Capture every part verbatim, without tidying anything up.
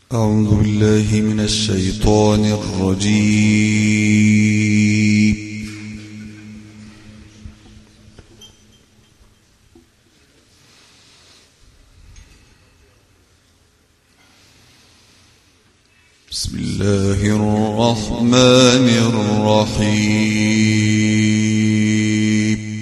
أعوذ بالله من الشيطان الرجيم. بسم الله الرحمن الرحيم.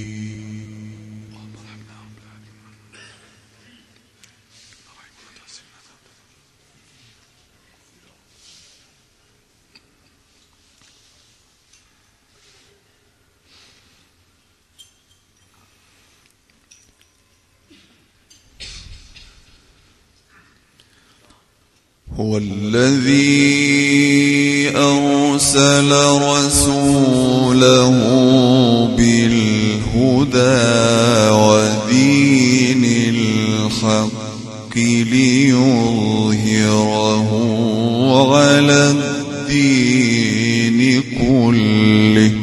هو الذي أرسل رسوله بالهدى ودين الحق ليظهره على الدين كله.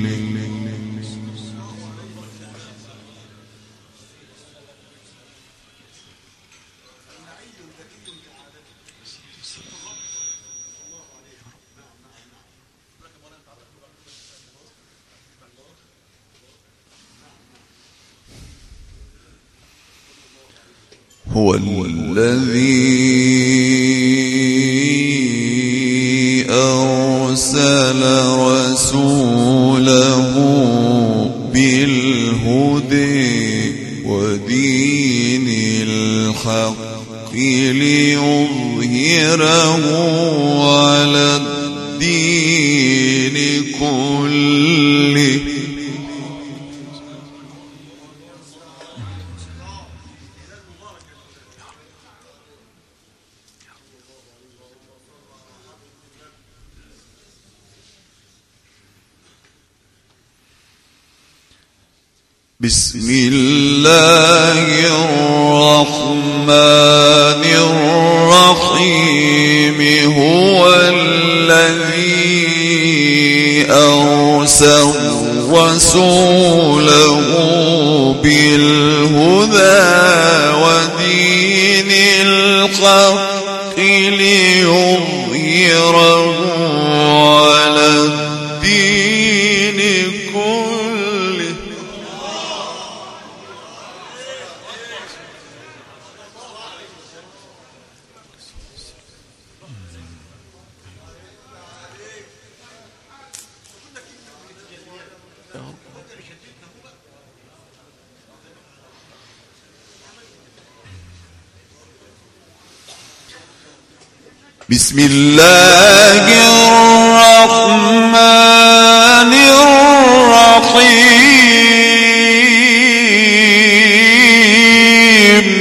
هو الذي أرسل رسوله بالهدى ودين الحق ليظهره على الدين كله. بسم الله الرحمن الرحيم. هو الذي أرسل رسوله بالهدى ودين الحق ليظهره على الدين كله. بسم الله الرحمن الرحيم.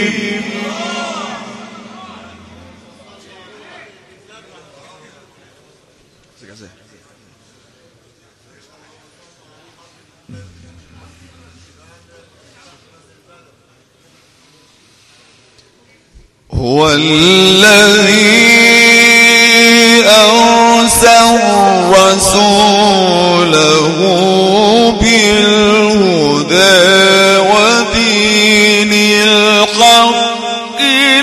هو الذي أرسل رسوله بالهدى ودين الحق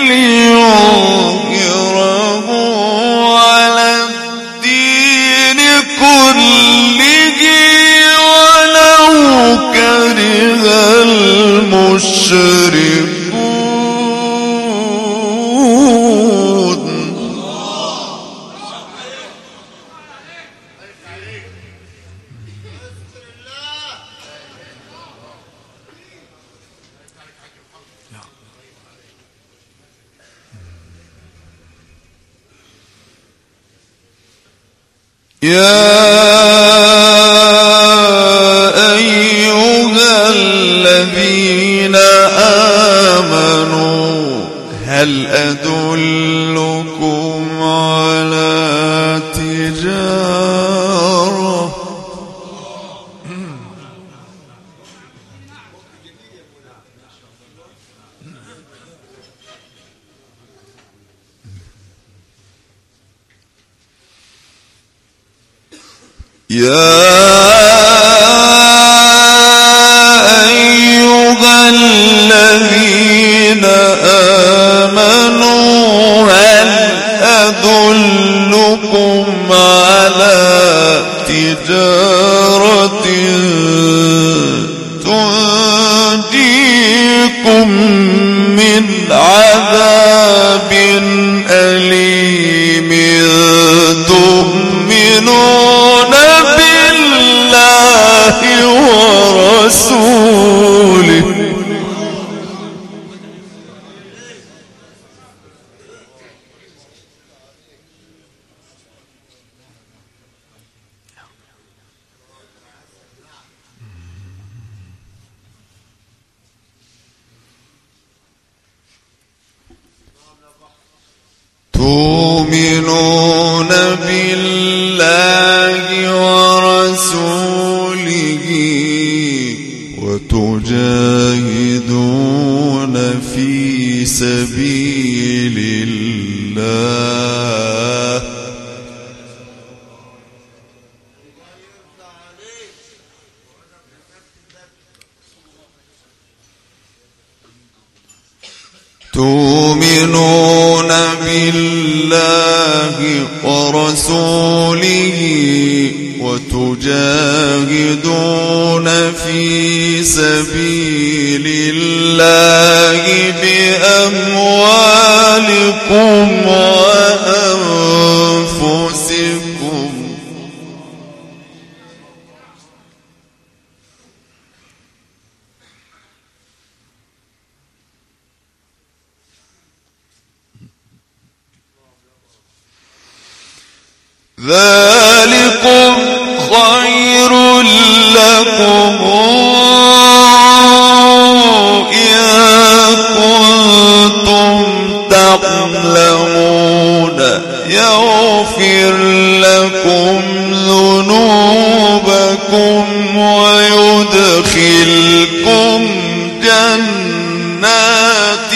ليظهره على الدين كله ولو كره المشركون. يا أيها الذين آمنوا هل أدلكم على تجارة يا أيها الذين آمنوا هل أدلكم تؤمنون بالله ورسوله وتجاهدون في سبيل الله تؤمنون بالله ورسوله وتجاهدون في سبيل الله بأموالكم وأنفسكم ذلكم خير لكم إن كنتم تعلمون يغفر لكم ذنوبكم ويدخلكم جنات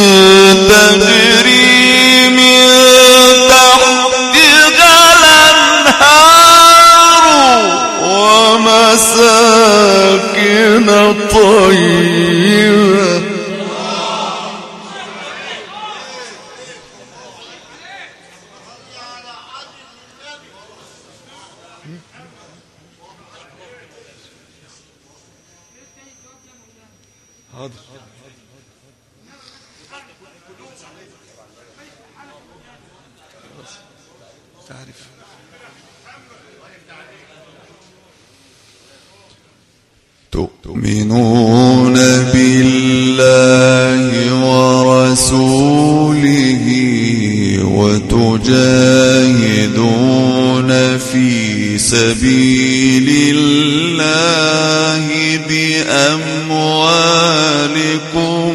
تجري من مساكن طيبة تؤمنون بالله ورسوله وتجاهدون في سبيل الله بأموالكم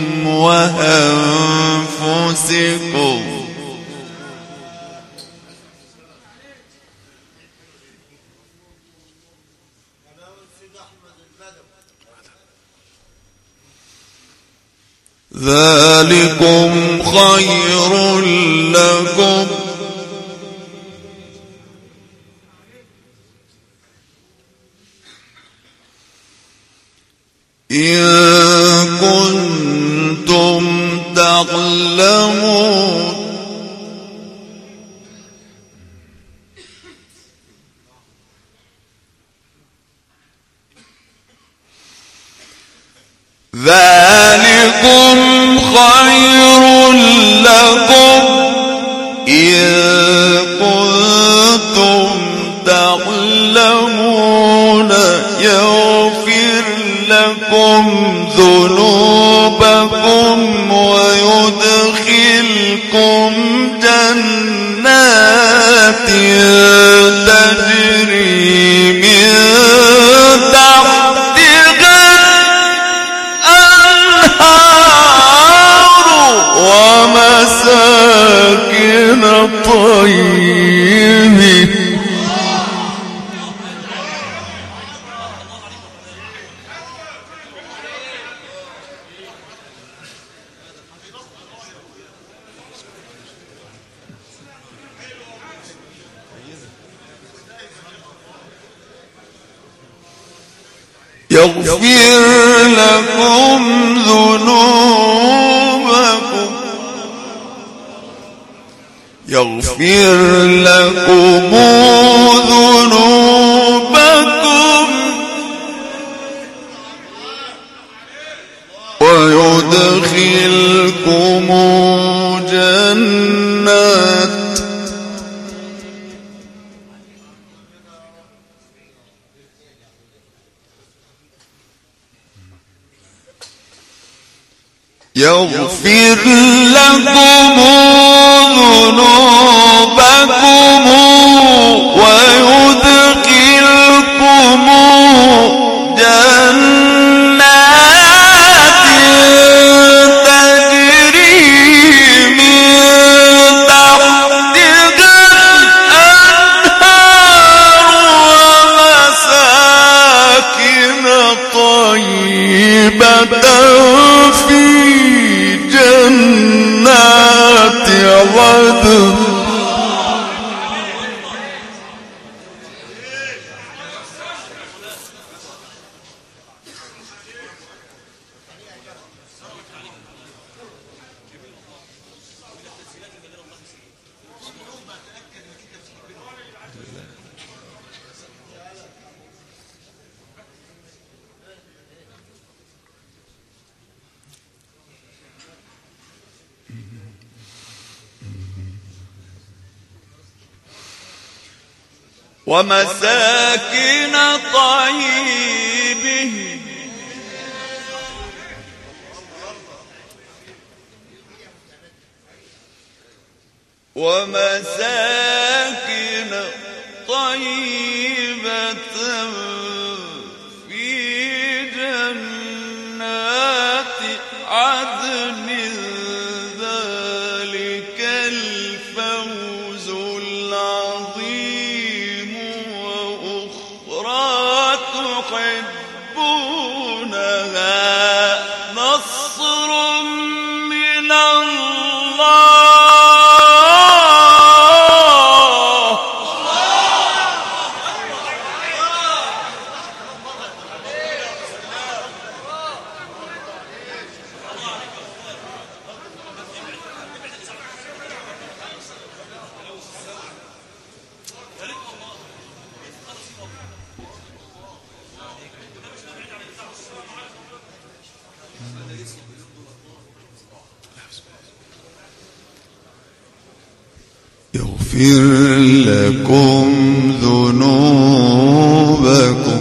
وأنفسكم ذلكم خير لكم إن كنتم تعلمون ذلكم خير لكم إن كنتم تعلمون يغفر لكم ذنوبكم ويدخلكم جنات تجري من تحتها ومساكن طيبة يغفر لكم ذنوبكم يغفر لكم ذنوبكم ويدخلكم جنات يغفر لكم ذنوبكم ويدخلكم جنات تجري من تحتها عدن ومساكن طيبه ومساكن طيبة في جنات عدن ذلك الفوز العظيم وأخرى تحبونها نصر من الله يغفر لكم ذنوبكم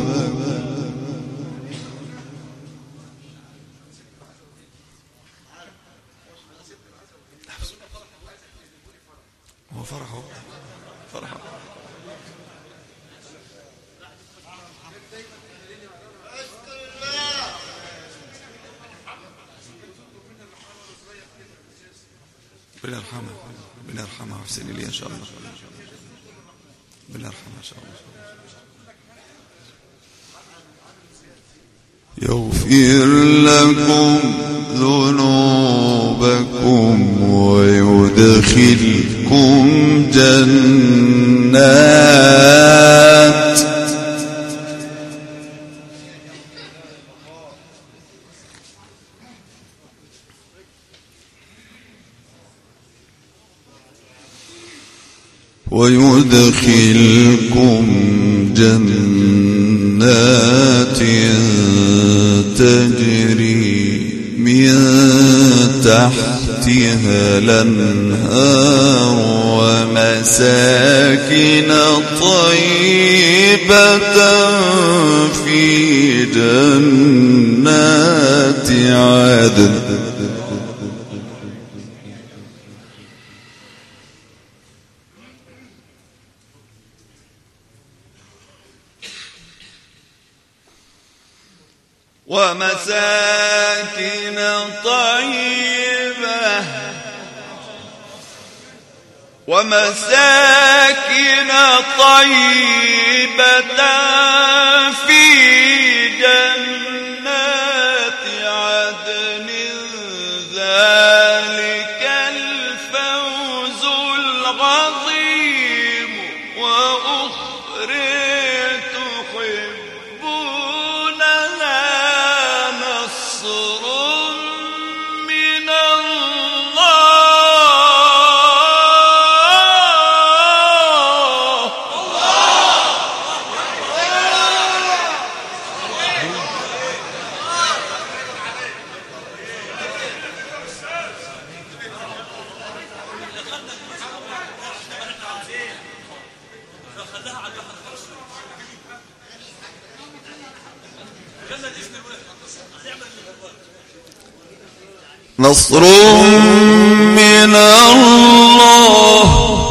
هو فرحه فرحه ربنا يرحمها ربنا يرحمها ويحسن إليها إن شاء الله ربنا يرحمها إن شاء الله يغفر لكم ذنوبكم ويدخلكم جنات ويدخلكم جنات تجري من تحتها الأنهار ومساكن طيبة في جنات عدن ومساكن طيبة ومساكن طيبة في جنات عدن ذلك الفوز العظيم وأخرى نصر من الله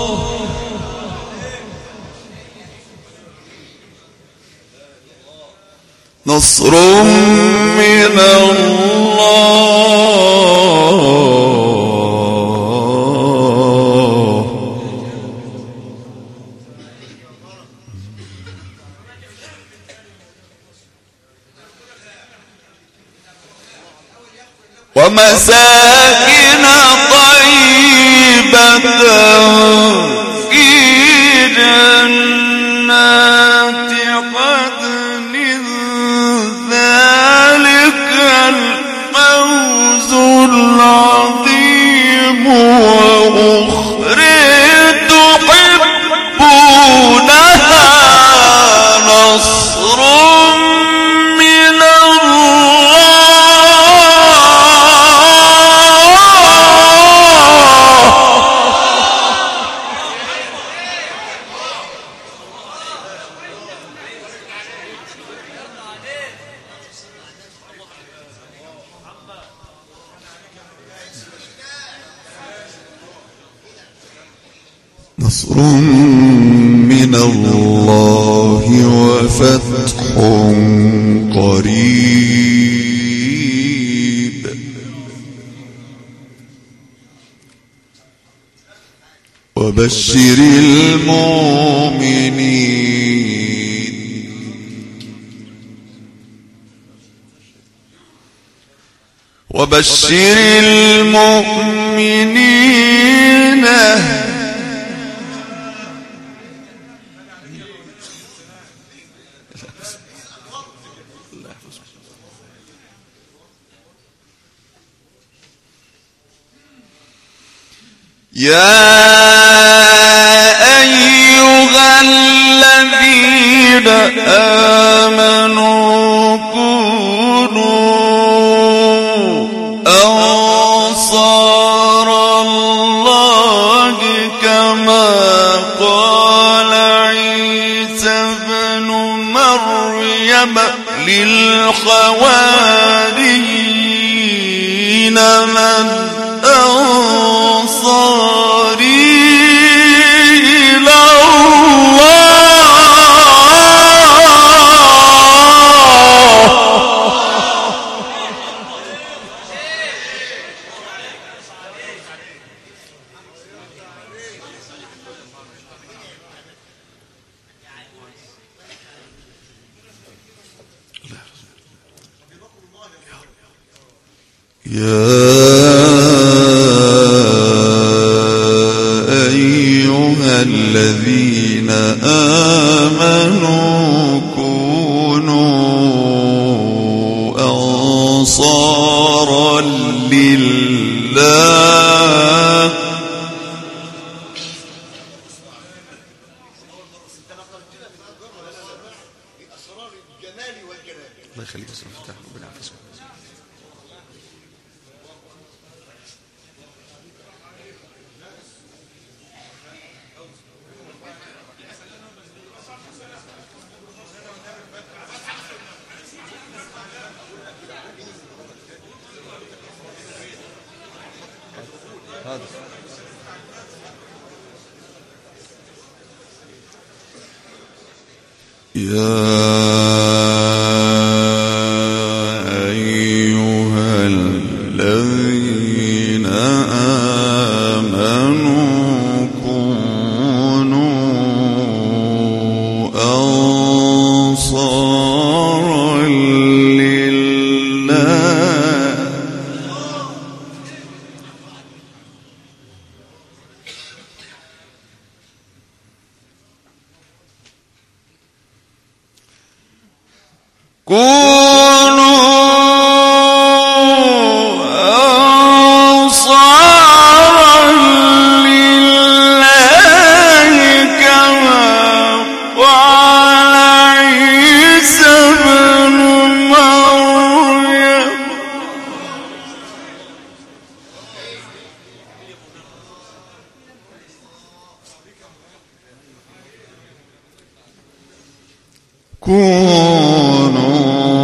نصر من الله ومساكن طيبة في جنات عدن ذلك الفوز العظيم وأخرى تحبونها نصر من نصر من الله وفتح قريب وبشر المؤمنين وبشر المؤمنين يا أيها الذين آمنوا كونوا أنصار الله كما قال عيسى ابن مريم للحواريين من أنصاري إلى يا الذين آمنوا كونوا أنصارا لله الله يخليك يا سيدي فتح ربنا يحفظك. يا أيها الذين آمنوا كونوا أنصارا لله كونوا أنصارا لله كما قال عيسى ابن مريم كونوا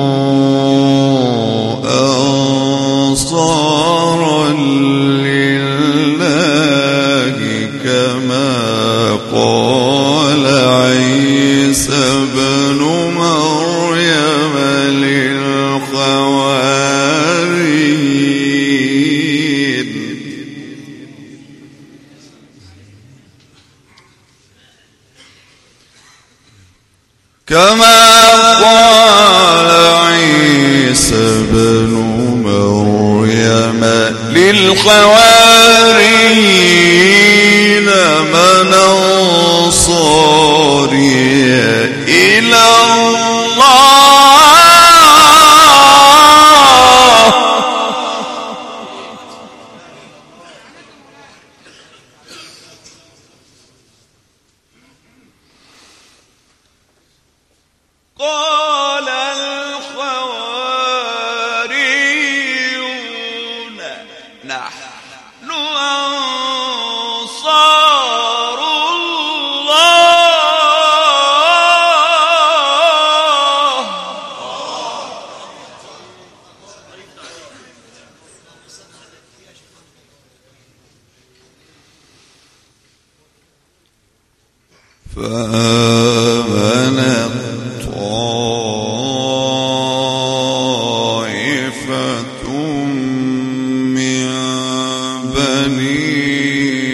أنصارا لله كما قال عيسى ابن مريم للحواريين كما قال عيسى ابن مريم للحواريين من أنصاري إلى الله قال الحواريون نحن أنصار الله فآمنت طائفة من بني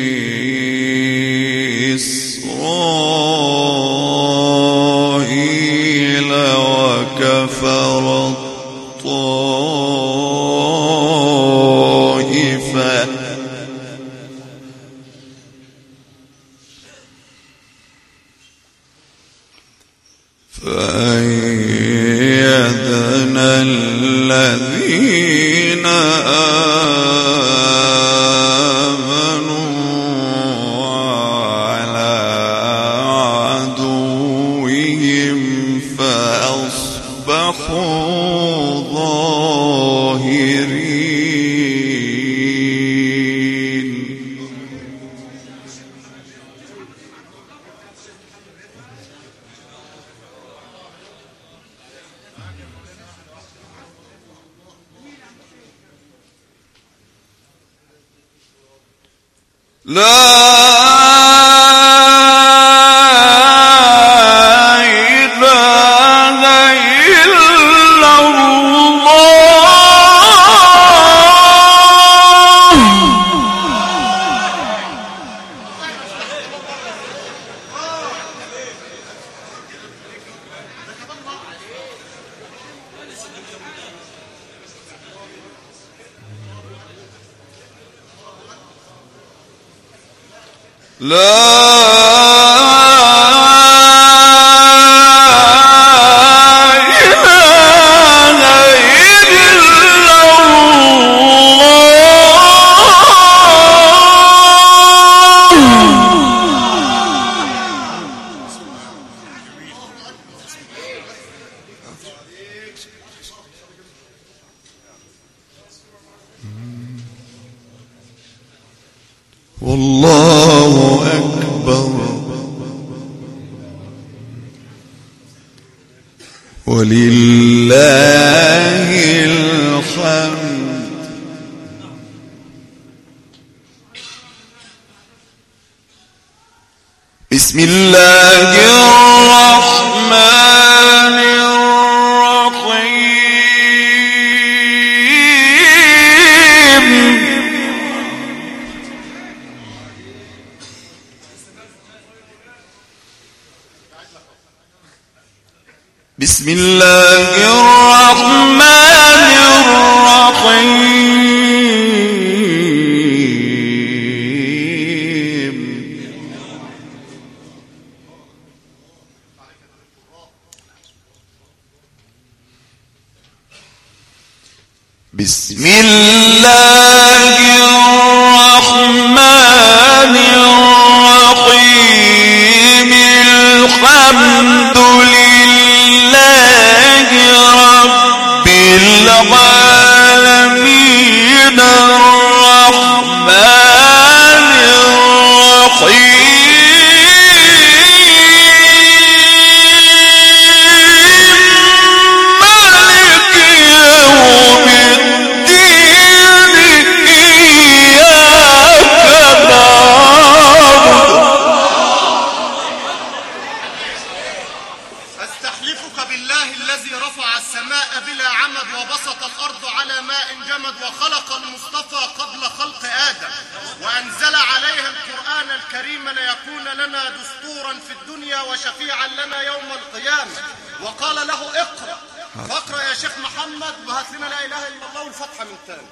إسرائيل وكفرت طائفة فأيدنا الذين آمنوا على عدوهم فأصبحوا ظاهرين لا إله إلا الله لا والله أكبر ولله الحمد. بسم الله الرحمن الرحيم. بسم الله الرحمن الرحيم. بسم الله الرحمن الرحيم. الحمد لله رب العالمين الرحمن الرحيم مالك يوم الدين إياك نعبد. أستحلفك بالله الذي رفع السماء بلا عمد وبسط الأرض على ماء جمد وخلق المصطفى قبل خلق آدم وأنزل عليها القرآن الكريم ليكون لنا دستورا في الدنيا وشفيعا لنا يوم القيامة، وقال له اقرأ فاقرأ يا شيخ محمد وهات لنا لا إله إلا الله والفتحة من تاني.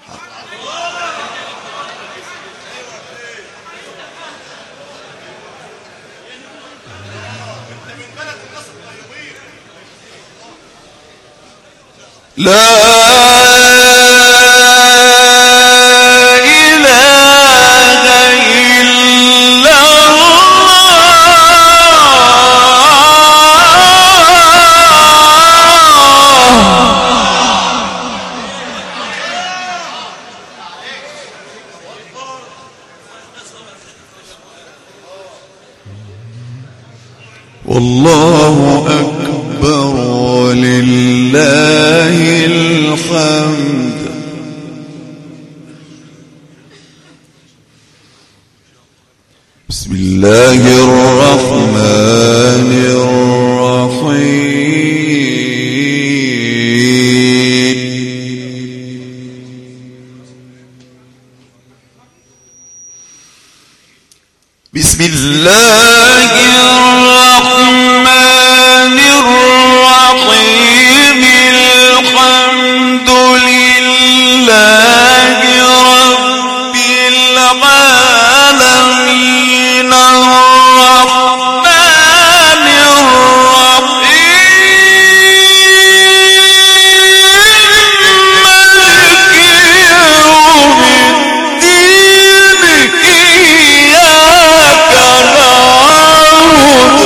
والله أكبر ولله الحمد. بسم الله الرحمن الرحيم. بسم الله الرحمن الرحيم. الحمد لله رب العالمين الرحمن الرحيم مالك يوم الدين. إياك نعبد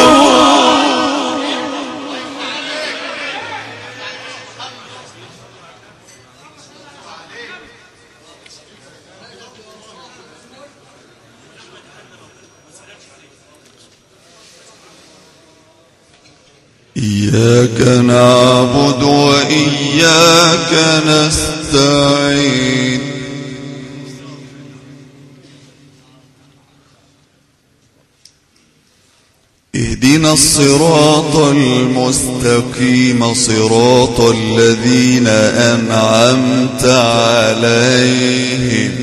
إياك نعبد وإياك نستعين. اهدنا الصراط المستقيم صراط الذين أنعمت عليهم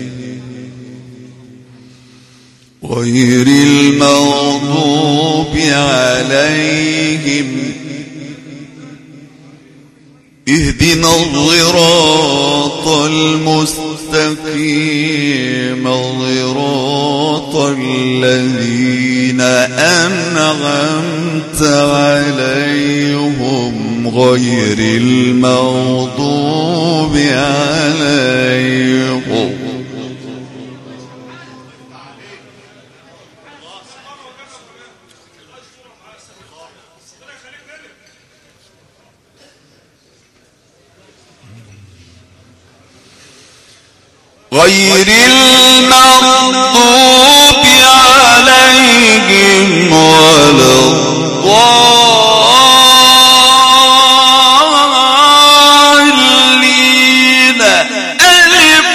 غير المغضوب عليهم. اهدنا الصراط المستقيم صراط الذين أنعمت عليهم غير المغضوب عليهم. غير المغضوب عليهم ولا الضالين. ألف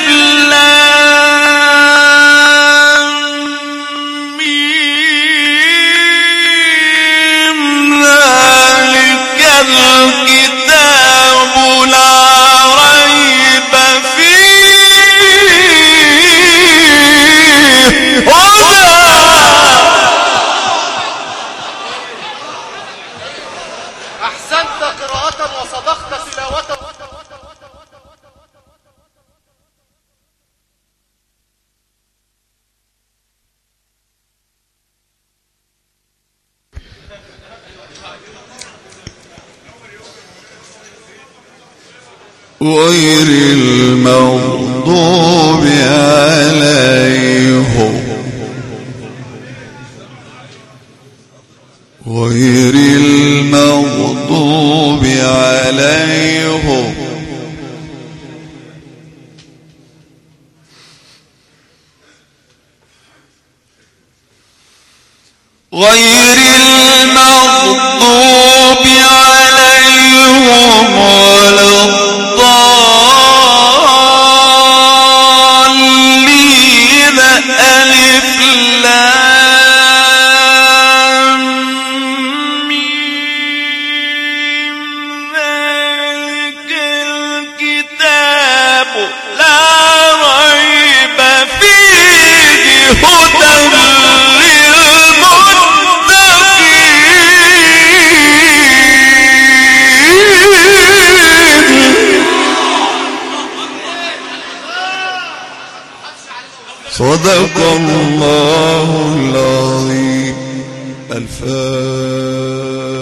لام ميم. ذلك الكتاب لا ريب فيه أحسنت قراءة وصدقت تلاوة. غير المغضوب عليهم غير المغضوب عليهم غير المغضوب عليهم ولا الضالين. ألف لام ميم. ذلك الكتاب لا ريب فيه هدى صدق الله العظيم. الفاتحة.